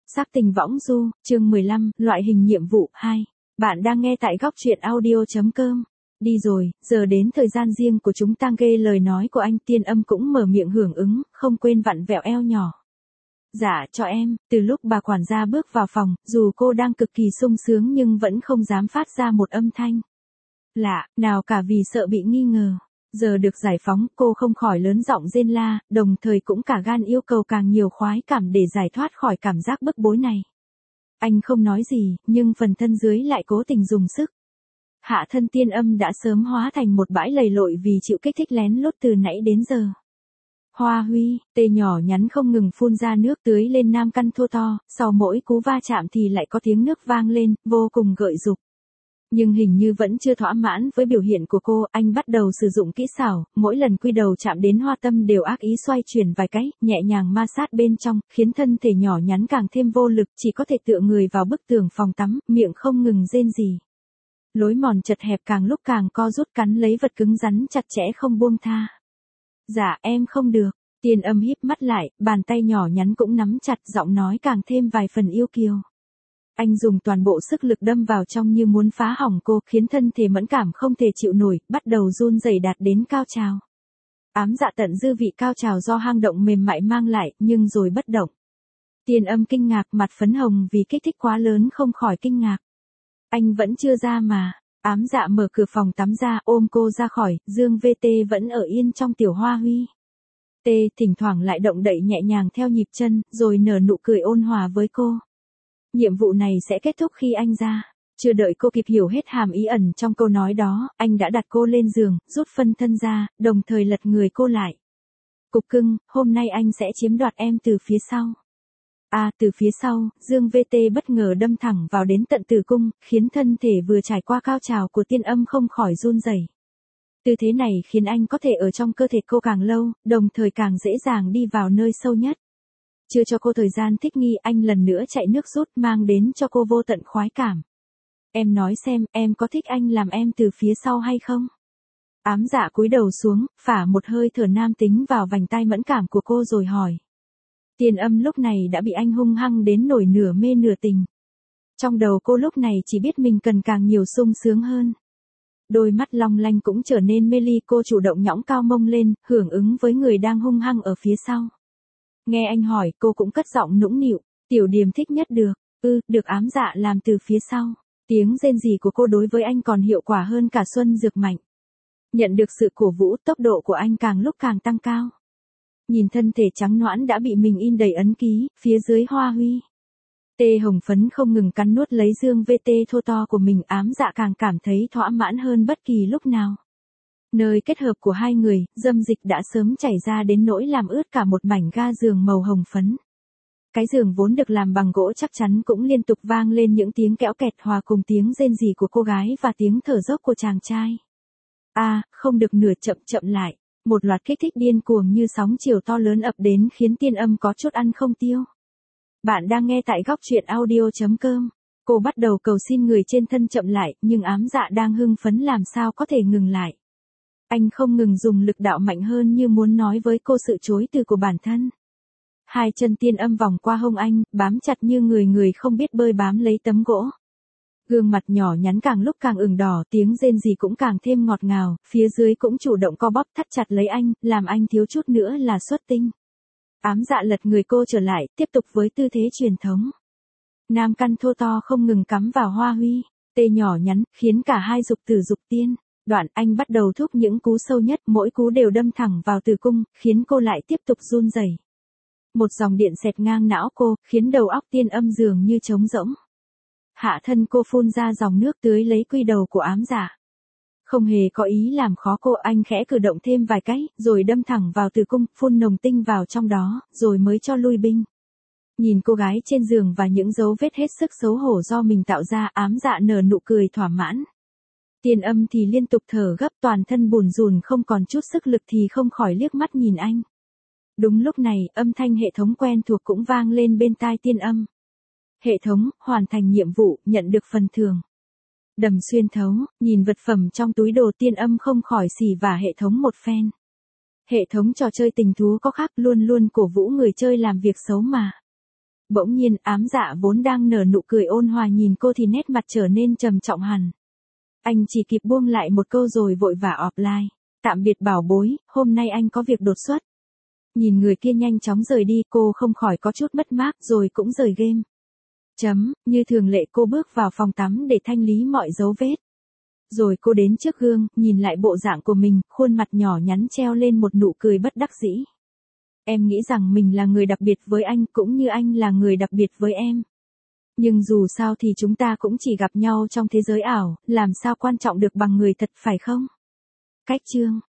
Sắc tình võng du, chương 15, loại hình nhiệm vụ 2. Bạn đang nghe tại góc truyện audio.com. Đi rồi, giờ đến thời gian riêng của chúng ta. Nghe lời nói của anh, Tiên Âm cũng mở miệng hưởng ứng, không quên vặn vẹo eo nhỏ. Dạ, cho em. Từ lúc bà quản gia bước vào phòng, dù cô đang cực kỳ sung sướng nhưng vẫn không dám phát ra một âm thanh lạ nào cả vì sợ bị nghi ngờ. Giờ được giải phóng, cô không khỏi lớn giọng rên la, đồng thời cũng cả gan yêu cầu càng nhiều khoái cảm để giải thoát khỏi cảm giác bức bối này. Anh không nói gì, nhưng phần thân dưới lại cố tình dùng sức. Hạ thân Tiên Âm đã sớm hóa thành một bãi lầy lội vì chịu kích thích lén lút từ nãy đến giờ. Hoa Huy, tê nhỏ nhắn không ngừng phun ra nước tưới lên nam căn thô to, sau mỗi cú va chạm thì lại có tiếng nước vang lên, vô cùng gợi dục. Nhưng hình như vẫn chưa thỏa mãn với biểu hiện của cô, anh bắt đầu sử dụng kỹ xảo, mỗi lần quy đầu chạm đến hoa tâm đều ác ý xoay chuyển vài cái, nhẹ nhàng ma sát bên trong, khiến thân thể nhỏ nhắn càng thêm vô lực, chỉ có thể tựa người vào bức tường phòng tắm, miệng không ngừng rên rỉ. Lối mòn chật hẹp càng lúc càng co rút, cắn lấy vật cứng rắn chặt chẽ không buông tha. Dạ em không được. Tiên Âm híp mắt lại, bàn tay nhỏ nhắn cũng nắm chặt, giọng nói càng thêm vài phần yêu kiều. Anh dùng toàn bộ sức lực đâm vào trong như muốn phá hỏng cô, khiến thân thể mẫn cảm không thể chịu nổi, bắt đầu run rẩy đạt đến cao trào. Ám dạ tận dư vị cao trào do hang động mềm mại mang lại, nhưng rồi bất động. Tiên Âm kinh ngạc, mặt phấn hồng vì kích thích quá lớn không khỏi kinh ngạc. Anh vẫn chưa ra mà. Ám dạ mở cửa phòng tắm ra, ôm cô ra khỏi, Dương VT vẫn ở yên trong tiểu Hoa Huy. Thỉnh thoảng lại động đậy nhẹ nhàng theo nhịp chân, rồi nở nụ cười ôn hòa với cô. Nhiệm vụ này sẽ kết thúc khi anh ra. Chưa đợi cô kịp hiểu hết hàm ý ẩn trong câu nói đó, anh đã đặt cô lên giường, rút phân thân ra, đồng thời lật người cô lại. Cục cưng, hôm nay anh sẽ chiếm đoạt em từ phía sau. Từ phía sau, Dương VT bất ngờ đâm thẳng vào đến tận tử cung, khiến thân thể vừa trải qua cao trào của Tiên Âm không khỏi run rẩy. Tư thế này khiến anh có thể ở trong cơ thể cô càng lâu, đồng thời càng dễ dàng đi vào nơi sâu nhất. Chưa cho cô thời gian thích nghi, anh lần nữa chạy nước rút mang đến cho cô vô tận khoái cảm. Em nói xem, em có thích anh làm em từ phía sau hay không? Ám dạ cúi đầu xuống, phả một hơi thở nam tính vào vành tai mẫn cảm của cô rồi hỏi. Tiên Âm lúc này đã bị anh hung hăng đến nổi nửa mê nửa tình. Trong đầu cô lúc này chỉ biết mình cần càng nhiều sung sướng hơn. Đôi mắt long lanh cũng trở nên mê ly, cô chủ động nhõng cao mông lên, hưởng ứng với người đang hung hăng ở phía sau. Nghe anh hỏi, cô cũng cất giọng nũng nịu, tiểu Điềm thích nhất được. Được ám dạ làm từ phía sau. Tiếng rên rỉ của cô đối với anh còn hiệu quả hơn cả xuân dược mạnh. Nhận được sự cổ vũ, tốc độ của anh càng lúc càng tăng cao. Nhìn thân thể trắng nõn đã bị mình in đầy ấn ký, phía dưới Hoa Huy. Hồng phấn không ngừng cắn nuốt lấy Dương VT thô to của mình, ám dạ càng cảm thấy thỏa mãn hơn bất kỳ lúc nào. Nơi kết hợp của hai người, dâm dịch đã sớm chảy ra đến nỗi làm ướt cả một mảnh ga giường màu hồng phấn. Cái giường vốn được làm bằng gỗ chắc chắn cũng liên tục vang lên những tiếng kéo kẹt hòa cùng tiếng rên rỉ của cô gái và tiếng thở dốc của chàng trai. Không được nửa, chậm lại. Một loạt kích thích điên cuồng như sóng chiều to lớn ập đến khiến Tiên Âm có chút ăn không tiêu. Bạn đang nghe tại góc truyện audio.com. Cô bắt đầu cầu xin người trên thân chậm lại, nhưng ám dạ đang hưng phấn làm sao có thể ngừng lại. Anh không ngừng dùng lực đạo mạnh hơn như muốn nói với cô sự chối từ của bản thân. Hai chân Tiên Âm vòng qua hông anh, bám chặt như người không biết bơi bám lấy tấm gỗ. Gương mặt nhỏ nhắn càng lúc càng ửng đỏ, tiếng rên rỉ cũng càng thêm ngọt ngào, phía dưới cũng chủ động co bóp thắt chặt lấy anh, làm anh thiếu chút nữa là xuất tinh. Ám dạ lật người cô trở lại, tiếp tục với tư thế truyền thống. Nam căn thô to không ngừng cắm vào Hoa Huy, nhỏ nhắn, khiến cả hai dục tử dục tiên. Đoạn anh bắt đầu thúc những cú sâu nhất, mỗi cú đều đâm thẳng vào tử cung, khiến cô lại tiếp tục run rẩy. Một dòng điện xẹt ngang não cô, khiến đầu óc Tiên Âm dường như trống rỗng. Hạ thân cô phun ra dòng nước tưới lấy quy đầu của ám dạ. Không hề có ý làm khó cô, anh khẽ cử động thêm vài cái, rồi đâm thẳng vào tử cung, phun nồng tinh vào trong đó, rồi mới cho lui binh. Nhìn cô gái trên giường và những dấu vết hết sức xấu hổ do mình tạo ra, ám dạ nở nụ cười thỏa mãn. Tiên Âm thì liên tục thở gấp, toàn thân bùn rùn không còn chút sức lực thì không khỏi liếc mắt nhìn anh. Đúng lúc này, âm thanh hệ thống quen thuộc cũng vang lên bên tai Tiên Âm. Hệ thống, hoàn thành nhiệm vụ, nhận được phần thưởng. Đầm xuyên thấu, nhìn vật phẩm trong túi đồ, Tiên Âm không khỏi xì vả hệ thống một phen. Hệ thống trò chơi tình thú có khác, luôn luôn cổ vũ người chơi làm việc xấu mà. Bỗng nhiên ám dạ vốn đang nở nụ cười ôn hòa nhìn cô thì nét mặt trở nên trầm trọng hẳn. Anh chỉ kịp buông lại một câu rồi vội vã offline. Tạm biệt bảo bối, hôm nay anh có việc đột xuất. Nhìn người kia nhanh chóng rời đi, cô không khỏi có chút mất mát rồi cũng rời game. Như thường lệ cô bước vào phòng tắm để thanh lý mọi dấu vết. Rồi cô đến trước gương, nhìn lại bộ dạng của mình, khuôn mặt nhỏ nhắn treo lên một nụ cười bất đắc dĩ. Em nghĩ rằng mình là người đặc biệt với anh cũng như anh là người đặc biệt với em. Nhưng dù sao thì chúng ta cũng chỉ gặp nhau trong thế giới ảo, làm sao quan trọng được bằng người thật phải không? Cách chương